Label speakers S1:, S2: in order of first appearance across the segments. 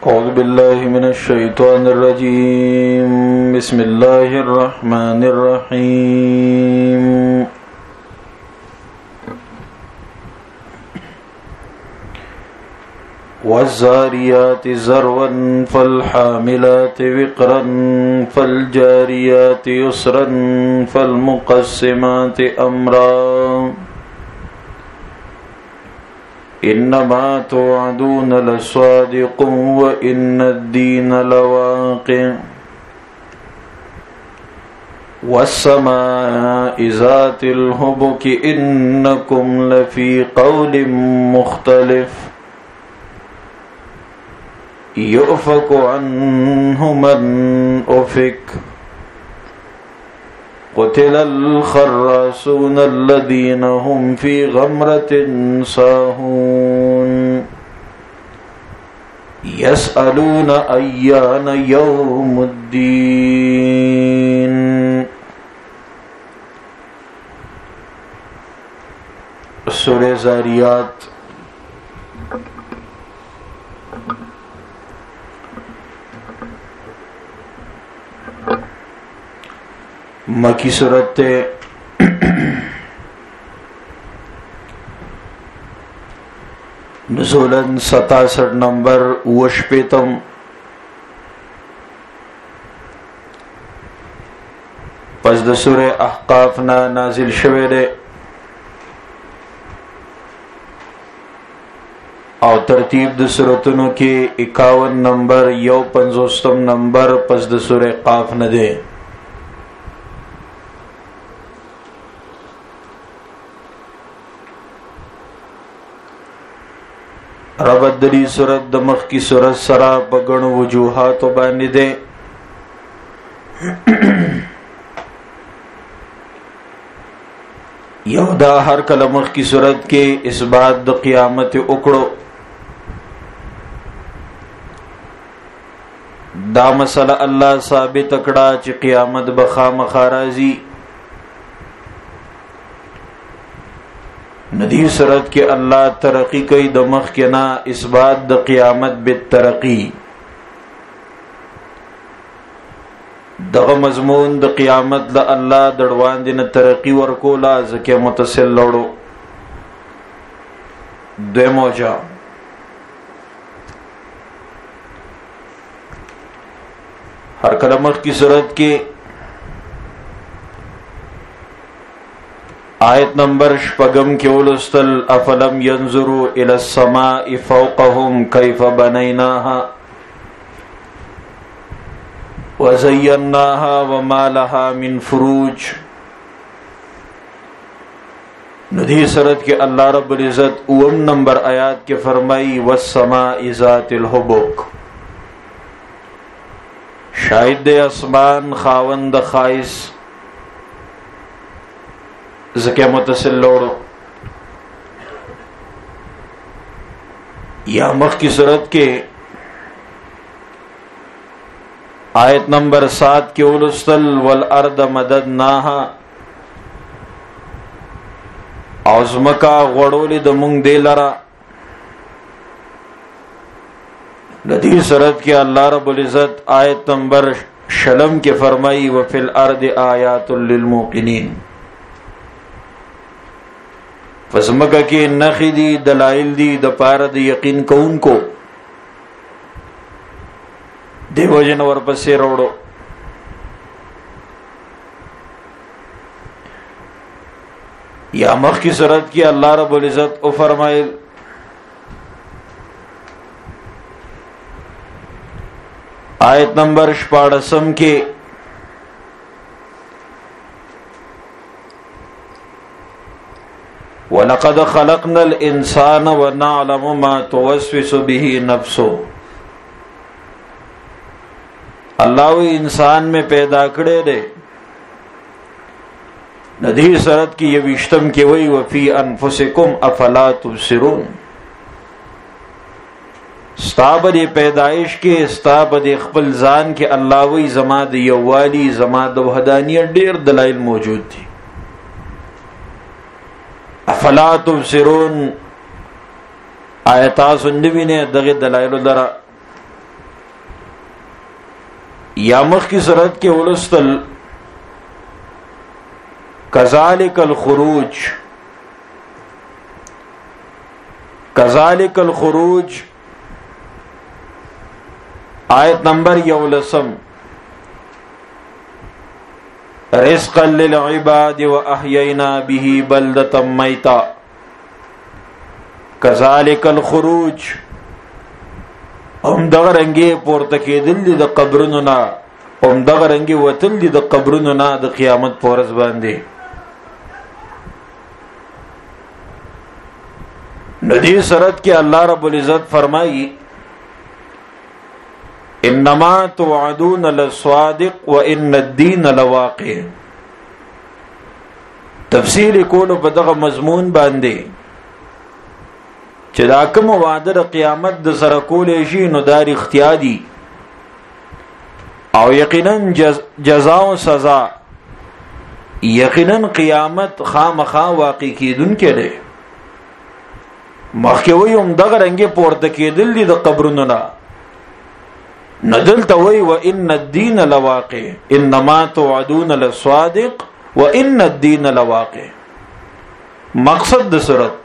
S1: أعوذ بالله من الشيطان الرجيم بسم الله الرحمن الرحيم والزاريات ذروا فالحاملات وقرا فالجاريات يسرا فالمقسمات أمرا إنما توعدون لصادق وإن الدين لواقع والسماء ذات الحبك إنكم لفي قول مختلف يؤفك عنه من أفك قتل الخراسون الذين هم في غمرة ساهون يسألون أيان يوم الدين سورة زاریات مکی صورت نزولن 67 نمبر وشپیتم پس د سورہ احقاف نا نازل شوه ده او ترتیب د سورتونو کې 51 نمبر 51 نمبر پس د سورہ قاف نه ده. ربط دلی صورت دمخ کی صورت سرا بگن وجوہات باندې ده. یو دا هر کله مخ کی صورت کې اثبات د قیامت وکړو. دا مسله الله ثابت کړه چې قیامت به خامخا راځي. ندی صورت کے اللہ ترقی کئی دمخ کے نا اثبات د قیامت بالترقی دغ مضمون د قیامت د اللہ دڑوان دن ترقی ورکولا زکی متصل لوڑو دوی موجہ ہر کلمخ کی صورت کے آیت نمبر شپگم کے اولستل افلم ينظروا الى السماء فوقهم كيف بنيناها وزيناها وما لها من فروج. ندی صورت کے اللہ رب العزت اوم نمبر آیات کے فرمائی والسماء ذات الحبک شاید دے اسمان خاوند خائص زکے متصل لوڑو. یا مخ کی صورت کے آیت نمبر 7 کے اولستل والارض مددناها اوزمکا غڑولی دمونگ دے لرا. ندی صورت کے اللہ رب العزت آیت نمبر 6 کے فرمائی وفی الارض آیات للموقنین فزمکہ کی نخی دی دلائل دی د پاره د یقین کون کو دیو جن ور پسې روړو. یا مخ کی صورت کی اللہ رب العزت او فرمائل آیت نمبر 14 کے وَلَقَدْ خَلَقْنَا الْإِنسَانَ وَنَعْلَمُ مَا تُوَسْوِسُ بِهِ نَفْسُهُ. اللہ وہ انسان میں پیدا کڑے دے. ندی صورت کی یہ وشتم کی وئی وَفِي أَنفُسِكُمْ أَفَلَا تُبْصِرُونَ. ستاب دے پیدائش کے ستاب دے خپل ځان کے اللہ وئی زما د یووالی زما د وحدانیت ډیر دلائل موجود تھی. افلا تبصرون آیتا سنوی نے دغی دلائل لرا یا مخ کی صورت کې ولستل کذالک الخروج، کذالک الخروج آیت نمبر 11 رزقا للعباد واحیینا به بلدة میتا کذالک الخروج هم دغه رنګي پورته کېدل دي د قبرونو نه، هم دغه رنګي وتل دي د قبرونو نه د قیامت په ورځ باندې. نو دې صورت کې الله رب العزت فرمایي انما توعدون للصادق وان الدين لواقع. تفسیر کولو په دغه مضمون باندې چې دا کوم وعده د قیامت د سره کولې شي نو دا اختیار دي او یقینا جزاء او سزا، یقینا قیامت خامخا واقع کیدونکې ده. مخکې وي هم دغه رنګه پورته کېدل دي د قبرونو نه، ندلته وي وان الدين لواقع، انما توعدون للصادق وان الدين لواقع. مقصد د صورت،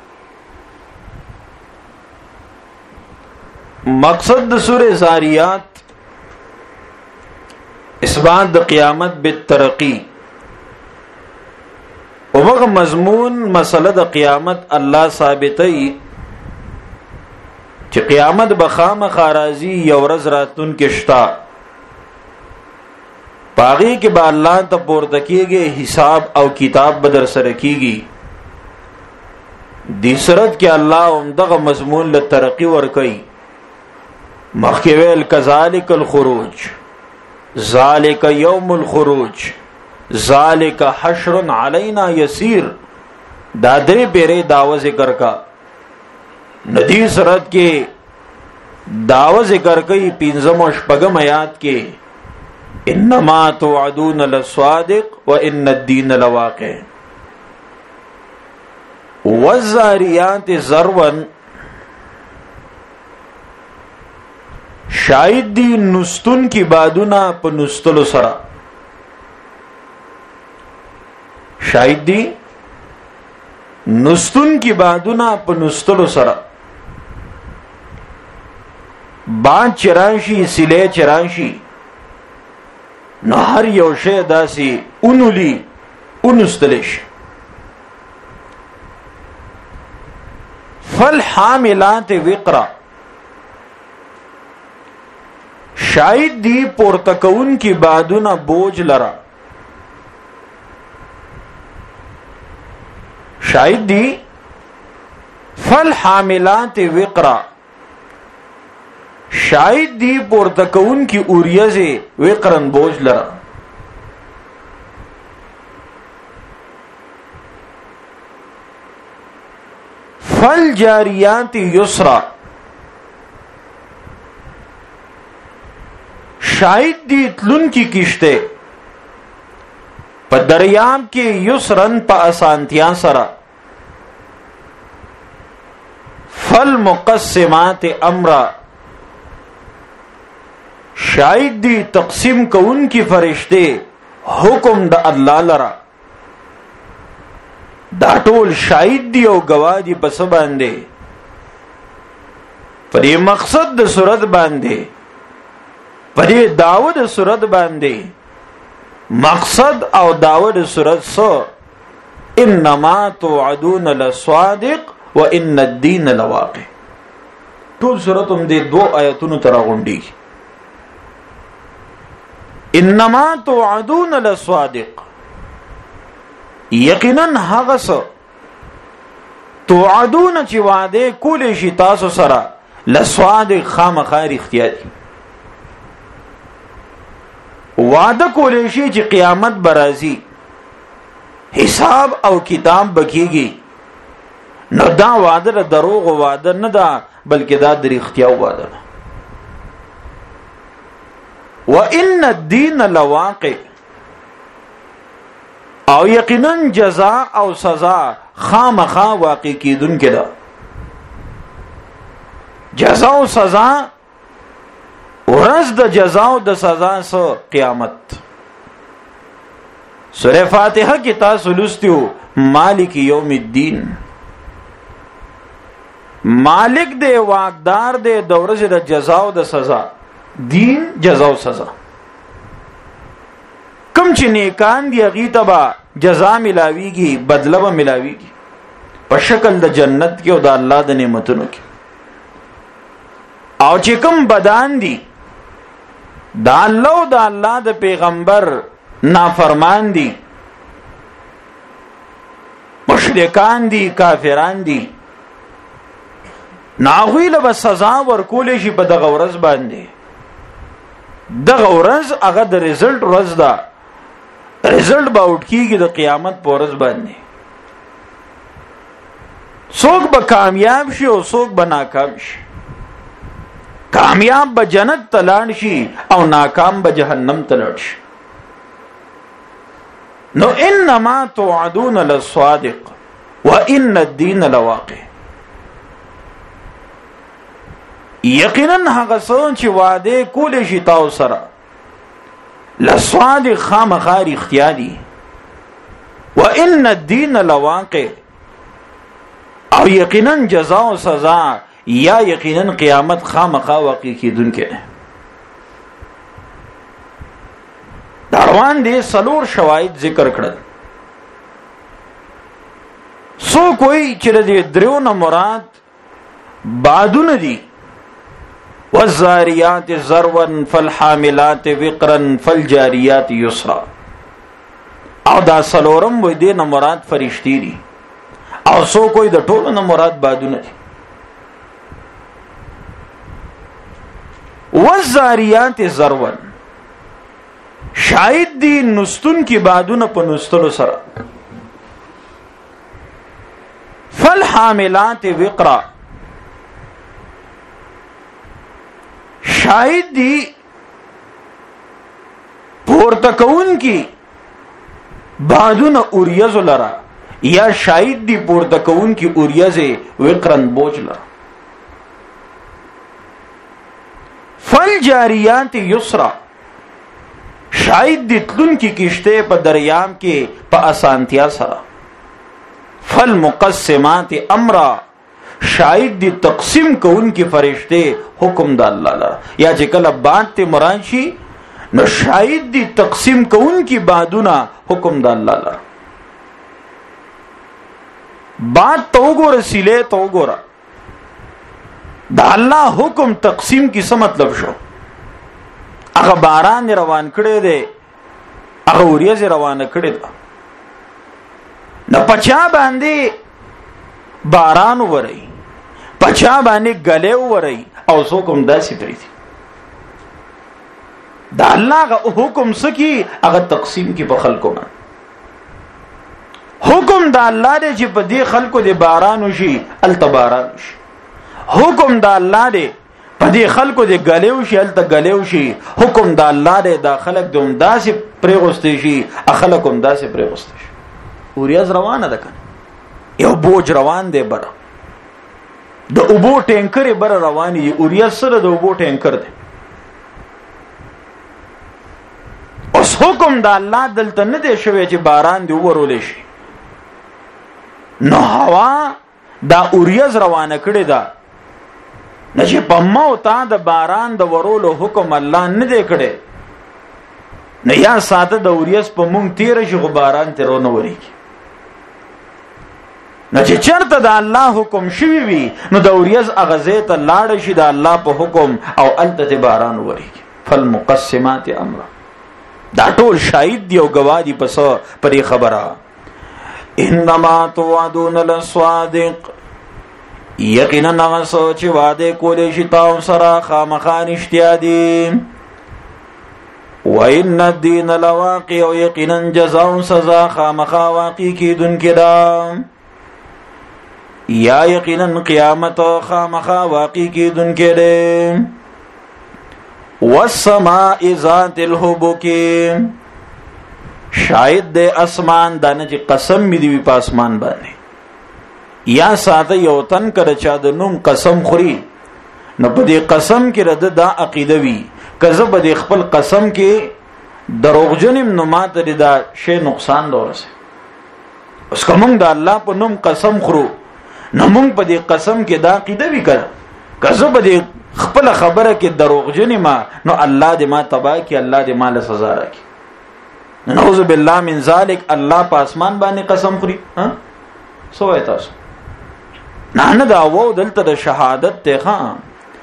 S1: مقصد د سورہ زاریات اثبات د قیامت بالترقی. اوغه مضمون مسله د قیامت الله ثابتای چې قیامت بخامخ راځي یو ورځ راتون کې شتا پاغي کې به الله ته پورته کېږي، حساب او کتاب بدر سره کېږي. دې صورت کې الله همدغه مضمون له ترقی ور کوي. مخکې ویل کذالک الخروج، ذالک یوم الخروج، ذالک حشر علینا یسیر. دا درې پیره داوا ذکر کا. ندی صورت کې داوا ذکر کوي 15 او 16 آیات کې انما توعدون للصادق وان الدين لواقع. والذاریات ذروا شاید دی نستون کی بادونا په نستلو سره، شاید دی نستون کی بادونا په نستلو سره. باد چرانشي سیله چرانشي نو هر یو شی داسي اونولي اونستلش. فالحاملات وقرا شاید دی پورتکون کی بادونا بوج لرا، شاید دی فالحاملات وقرا شاید دی پورتکون کی اوریزه وقرن بوج لرا. فالجاریات یسرا شاید دی تلون کی کشتے پا دریاب کی یسرن پا اسانتیاں سرا. فالمقسمات امرا شاید دی تقسیم کون کی فرشتے حکم دا اللہ لرا. دا ټول شاید دی او گواہ دی پس باندے پر یہ مقصد دا صورت باندے پدې داود سورت باندې مقصد او داود سورت سو انما توعدون للصادق وان الدين لواقع. ټول سورت هم دې دو آیتونو تر غونډي. انما توعدون للصادق یقینا هغه څه توعدون چې وعده کولې شي تاسو سره لصادق خامخا اختیاري وعده کولې شي چې قیامت برازي حساب او کتاب بکیږي. نو دا وعده دروغ وعده نه ده بلکې دا د اختیار وعده ده. وان الدين لواقع او یقینا جزاء او سزا خامخا واقع کیدونکې ده. جزاء او سزا ورځ ورځ د جزا او د سزا سو قیامت. سورہ فاتحه کې تاسو لوستیو مالک یوم الدین، مالک دے واقدار دے د ورځې د جزا او د سزا، دین جزا او سزا. کم چې نیکان دی هغه تبا جزا ملاویږي، بدله به ملاویږي په شکل د جنت کې او د الله د نعمتونو کې. او چې کوم بدان دي د الله او د الله د پیغمبر نافرمان دي، مشرکان دي، کافران دي، ناغویل به سزا ورکول شي په دغه ورځ باندې. دغه ورځ هغه د ریزلټ ورځ ده، ریزلټ به اوټ کیږي د قیامت په ورځ باندې. څوک به کامیاب شي او څوک به ناکام شي. کامیاب به جنت ته لاړ شي او ناکام به جهنم ته لاړ شي. نو انما توعدون للصادق وان الدين لواقع. یقینا هغه څوک چې وعده کول شي تاسو سره لصادق خامخار اختیاري، وان الدين لواقع، او یقینا جزا او سزا یا یقینا قیامت خامخا واقع کیدونکې ده. دروان دي سلور شواهد ذکر کړل. سو کوئی چې دې دریو نه مراد بعدونه دي، والزاریات ذروا فالحاملات وقرا فالجاریات یسرا. او دا سلورم وې دې نه مراد فرشتي دي، او سو کوئی د ټولو نه مراد بعدونه دي. والزاریات ذروا شاید دی نستون کی بعدونه په نستلو سره. فالحاملات وقرا شاید دی پورته کون کی بعدونه اوریاز لرا، یا شاید دی پورته کون کی اوریاز وقرن بوج لرا. فالجاریات یسرا شاید دی تلون کی کشتے پا دریام کے پا اسانتیا سرا. فالمقسمات امرا شاید دی تقسیم کو ان کی فرشتے حکم دا اللہ لرا. یا چکل بات تی مرانشی نو شاید دی تقسیم کو ان کی بعدونا حکم دا اللہ لرا. بات تو گو رسیلے تو گو را دا الله حکم تقسیم کی څه مطلب شو؟ هغه باران روان کړي دي، هغه وریځ روانه کړي ده، نو پچا باندې باران وري، پچا باندې غلې وري، او څوک هم داسې پریږي. دا الله حکم سکی هغه تقسیم کی په خلکو باندې. حکم دا الله دې چې په دې خلکو دې باران وشي، التباران وشي. حکم دا الله دې په دې خلکو دې غلیو شي، الته غلیو شي. حکم دا الله دې دا خلک دوم داسې پرېغوستې شي، اخلک هم داسې پرېغوستې شي. اوریاز روانه ده کنه، یو بوج روان دی بره، د اوبو ټینکر بره رواني دي. اوریاز سره د اوبو ټینکر دی. اوس حکم دا الله دلته نه دی شوی چې باران دی ورولې شي. نو هوا دا اوریاز روانه کړې ده، نشي په مو تا د باران د ورولو حکم الله نه دی کړی. نه یا ساده د اوریاز په مونږ تیر شي خو باران تیرونه وریږي. نه چې چرته د الله حکم شوی وي نو د اوریاز اغزه ته لاړ شي د الله په حکم، او الته باران وریږي. فالمقسمات امرا دا ټول شاهد دی او گواه دی پس پرې خبره. انما توعدون للصادق یقینا هغه څه چې وعده کولې شي تاسو سره خامخا رښتیا دي. وان الدين لواقع او یقینا جزاء سزا خامخا واقع کیدونکې ده. یا یقینا قیامت خامخا واقع کیدونکې ده. والسماء ذات الحبك شاید د اسمان دانه چې قسم می دی په اسمان باندې، یا ساده یو تن کړه چا د نوم قسم خوري، نو په دې قسم کې رد دا عقیده وی کزه به خپل قسم کې دروغجنم نو ماته دا شی نقصان دورسه. اوس کوم د الله په نوم قسم خورو نو موږ په دې قسم کې دا عقیده وکړه کزه به خپل خبره کې دروغجن ما نو الله دې ما تبا کې، الله دې مال سزا راکړي. نعوذ بالله من ذلک. الله په اسمان باندې قسم خوري. ها سو وای تاسو نه دا وو دلته د شهادت ته خان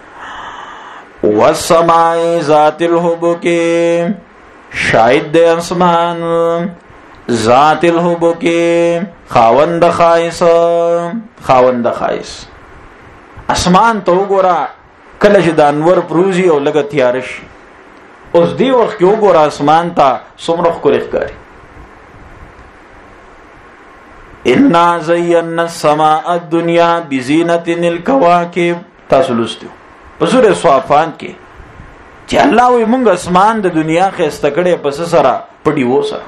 S1: والسماء ذات الحبک، شاهد د اسمان ذات الحبک، خاوند خایس، خاوند خایس. اسمان ته وګوره کله چې د انور پروزی او لګ تیار شي، اوس دی وخت کې وګوره اسمان ته څومره ښکلی ښکاري. انا زینا السماء الدنیا بزینة الکواکب. تاسو لوستو په سورې صافات کې چې الله وي مونږ اسمان د دنیا ښایسته کړی پس سره په ډیوو سره.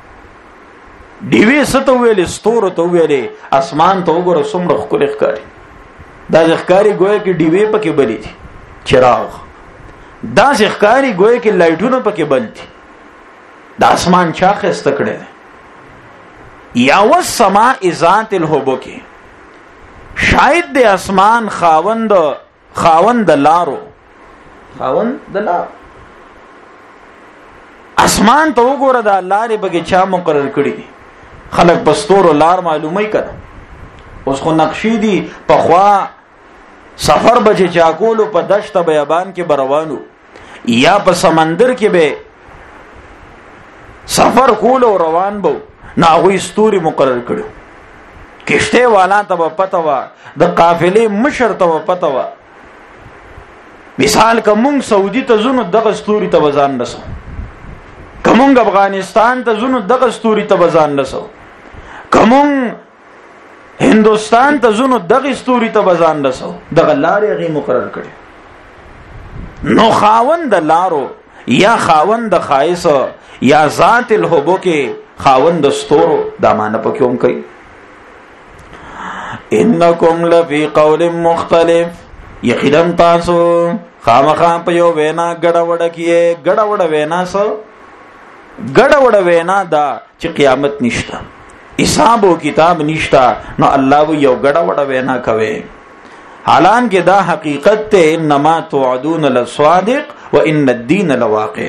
S1: ډیوې څه ته ویلې؟ ستورو ته ویلې. اسمان ته وګوره څومره ښکلی ښکاري. دا ښکاري گویا کې ډیوې پکې بلې دي، چراغ. دا ښکاري گویا کې لایټونه پکې بل دي. دا اسمان چا ښایسته کړی دی؟ یا والسماء ذات الحبک، شاید د اسمان خاوند لارو، خاوند د لارو. اسمان ته وګوره دا لارې بګه چا مقرر کړی دي. خلک پستور لار معلومه کړه. اوس خو نقشې دي په خوا سفر بچ چاکولو په دشت بیابان کې بروانو یا په سمندر کې به سفر کول او روان بو نه غوي ستوري مقرر کړو. کشته والا ته پته وا، د قافلې مشر ته پته وا. مثال کوم سعودي ته زونو دغه ستوري ته وزن رسو، کوم افغانستان ته زونو دغه ستوري ته وزن رسو، کوم هندوستان ته زونو دغه ستوري ته وزن رسو. دغه لارې غي مقرر کړي. نو خاوند لارو یا خاوند خایس یا ذات الحبک، خاوند ستورو، دا معنی پکې هم کوي. انکم لفی قول مختلف، یقینا تاسو خامخا په یو وینا ګډه وډه کیه. ګډه وډه وینا سو ګډه وډه وینا دا چې قیامت نشته، حساب او کتاب نشته. نو الله و یو ګډه وډه وینا کوي. حالانکه دا حقیقت ته انما توعدون للصادق وان الدين لواقع.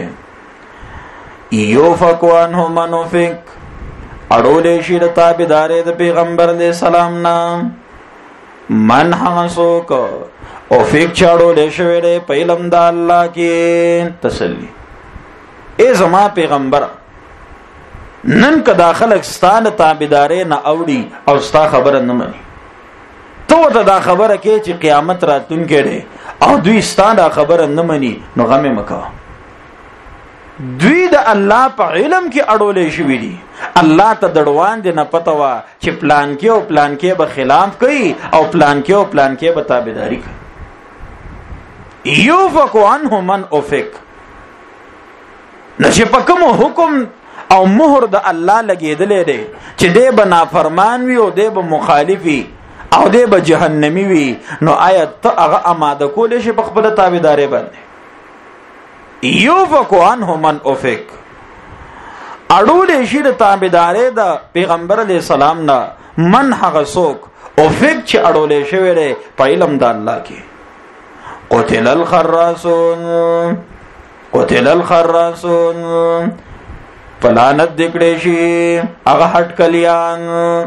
S1: یوفک عنه من افک، اړولې شي د تابعدارې د پیغمبر دې سلام نام. من حسوک او فک چاړولې شوی دې په علم د الله کې تسلی. ای زما پیغمبر، نن که داخل ستانه تابعدارې نه اوړي او ستا خبره نه مني، تو ته دا خبره کې چې قیامت راتون کېږي او دوی ستانه خبره نه مني، نو غم مکو. دوی د الله په علم کې اړولې شوی دي. الله ته دړوان دي نه پته وا چې پلان کې او پلان کې به خلاف کوي او پلان کې او پلان کې به تابعداري کوي. یوفک عنه من افک، نشه په کوم حکم او مهر د الله لګېدلې دی چې دی به نافرمان وي او دی به مخالفي او دی به جهنمی وي، نو آیت ته هغه آماده کولې شي په خپل تابعداري باندې. یوفک عنه من افک، اړولې شي د تابعداري د پیغمبر علی السلام نه من هغه څوک افک چې اړولې شوی دی په علم د الله کې. قتل الخراسون، قتل الخراسون، پلانت دکړې شي هغه هټکلیان.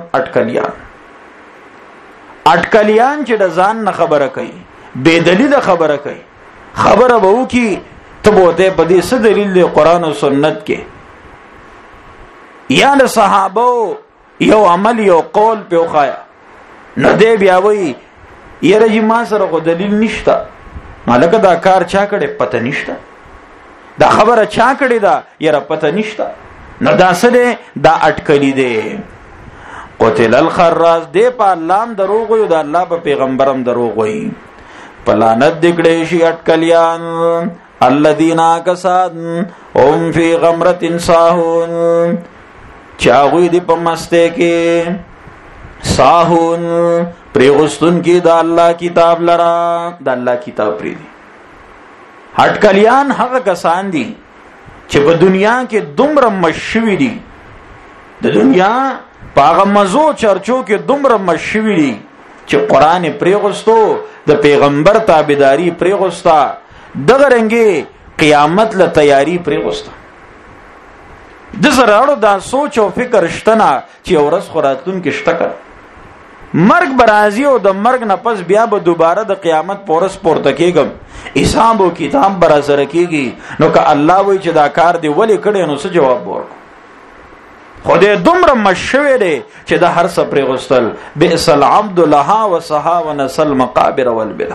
S1: اټکلیان چې د ځان نه خبره کوي، بے دلیل خبره کوي. خبره به وکي ته بوته په دې څه دلیل دی قران او سنت کې، یا د صحابه یو عمل یو قول په وخایا، نه دی بیا وی یره چې ما سره خو دلیل نشته. مالکه دا کار چا کړي پته نشته، دا خبره چا کړي دا یره پته نشته. نو دا سره دا اٹکلی دی. قتل الخراس دی په لام دروغ وي، دا الله په پیغمبرم دروغ وي. پلانت دکړې شي اٹکلیان الذين كساد هم في غمرة ساهون، چاغوی دی په مسته کې ساهون پریغستون کې د الله کتاب لرا، د الله کتاب پری دی. هټکلیان هغه کسان دي چې په دنیا کې دومره مشوي دي، د دنیا په هغه مزو چرچو کې دومره مشوي دي چې قران پریغستو، د پیغمبر تابعداري پریغستا، دغه رنګي قیامت له تیاری پریغستا. د زراړو دا سوچ او فکر شتنه چې ورځ خوراتون کې شته مرګ برازي او د مرګ نه پس بیا به دوباره د قیامت پورس پورته کېږم، حساب او کتاب برا سره کېږي. نو که الله وایي چې دا کار دی ولې کړی، نو څه جواب ورکړو؟ خدای دومره مشوي دی چې د هر څه پرې غوستل. بئس العبد لها وصها ونسل مقابر والبلا.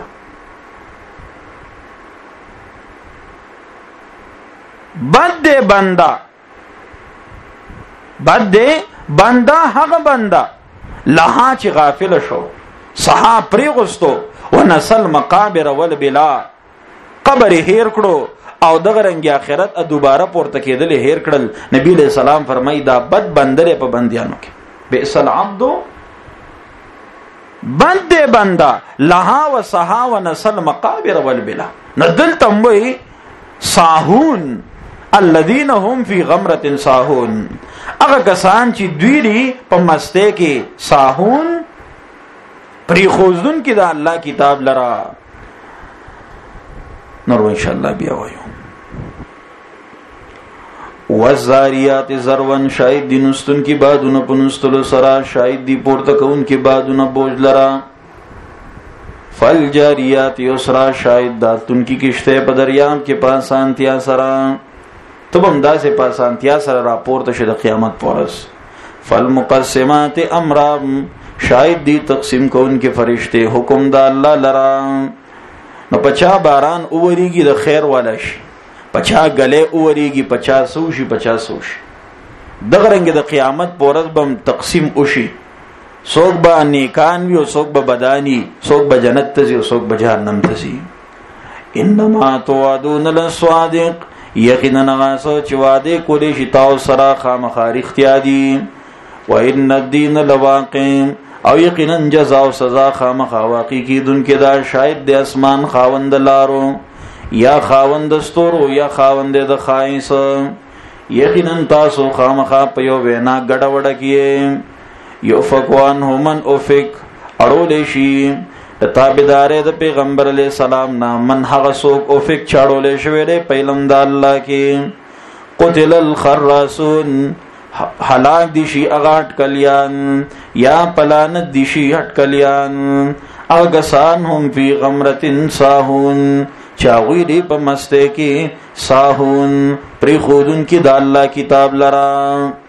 S1: بد دی بندا هغه بندا لها چې غافل شو، صحا پرې غوستو، ونسل مقابر والبلا، قبر هیر کړو او دغه رنګ آخرت دوباره پورته کېدل هیر کړل. نبی له سلام فرمای دا بد بندره په بندیانو کې. بئس العبد بند بندا لها وصها ونسل مقابر والبلا. ندل تموي ساهون الذين هم في غمرة ساهون، هغه کسان چې دوی دی په مسته کې ساهون پری خوزدون کې دا الله کتاب لرا. نور ان شاء الله بیا وایو. والزاریات ذرون، شاید دی نستون کی بادونه پنستلو سرا، شاید دی پورته کون کی بادونه بوج لرا. فالجاریات یسرا، شاید داتون کی کشته په دریاب کې پاسانتیا سرا، تب هم داسې پاسانتیا سره را پورته شي د قیامت پورس. فالمقسمات امرا، شاید دی تقسیم کون کې فرشته حکم د الله لرا. نو پچا باران اوریږي د خیر والا شي، پچا گلے اوریږي، پچا سوشي پچا سوشي. دغه رنګ د قیامت پورز بم تقسیم وشي، څوک به نیکان وي او څوک به بدانی، څوک به جنت ته ځي او څوک به جهنم ته ځي. انما توعدون للصادق، یقینا غاسو چې وعده کولی شي تاسو سره خامخا رښتیا دي. وان الدین لواقع، او یقینا جزاء او سزا خامخا واقع کیدونکې دا شاید د اسمان خاوند لارو یا خاوند ستورو یا خاوند د خایس. یقینا تاسو خامخا په یو وینا ګډه وډه کیه. یوفقوان همن اوفق، اړول شي د تابعدارې د پیغمبر علی السلام نه من هغه څوک اوفق چاړول شوی دی په علم د الله کې. قتل الخراسون، هلاک دي شي اغاټ کلیان یا پلانت دي شي هټ کلیان. اگسان هم فی غمرتن ساهون، چاوی دی په مسته کې ساهون پری خودن کې د الله کتاب لرا.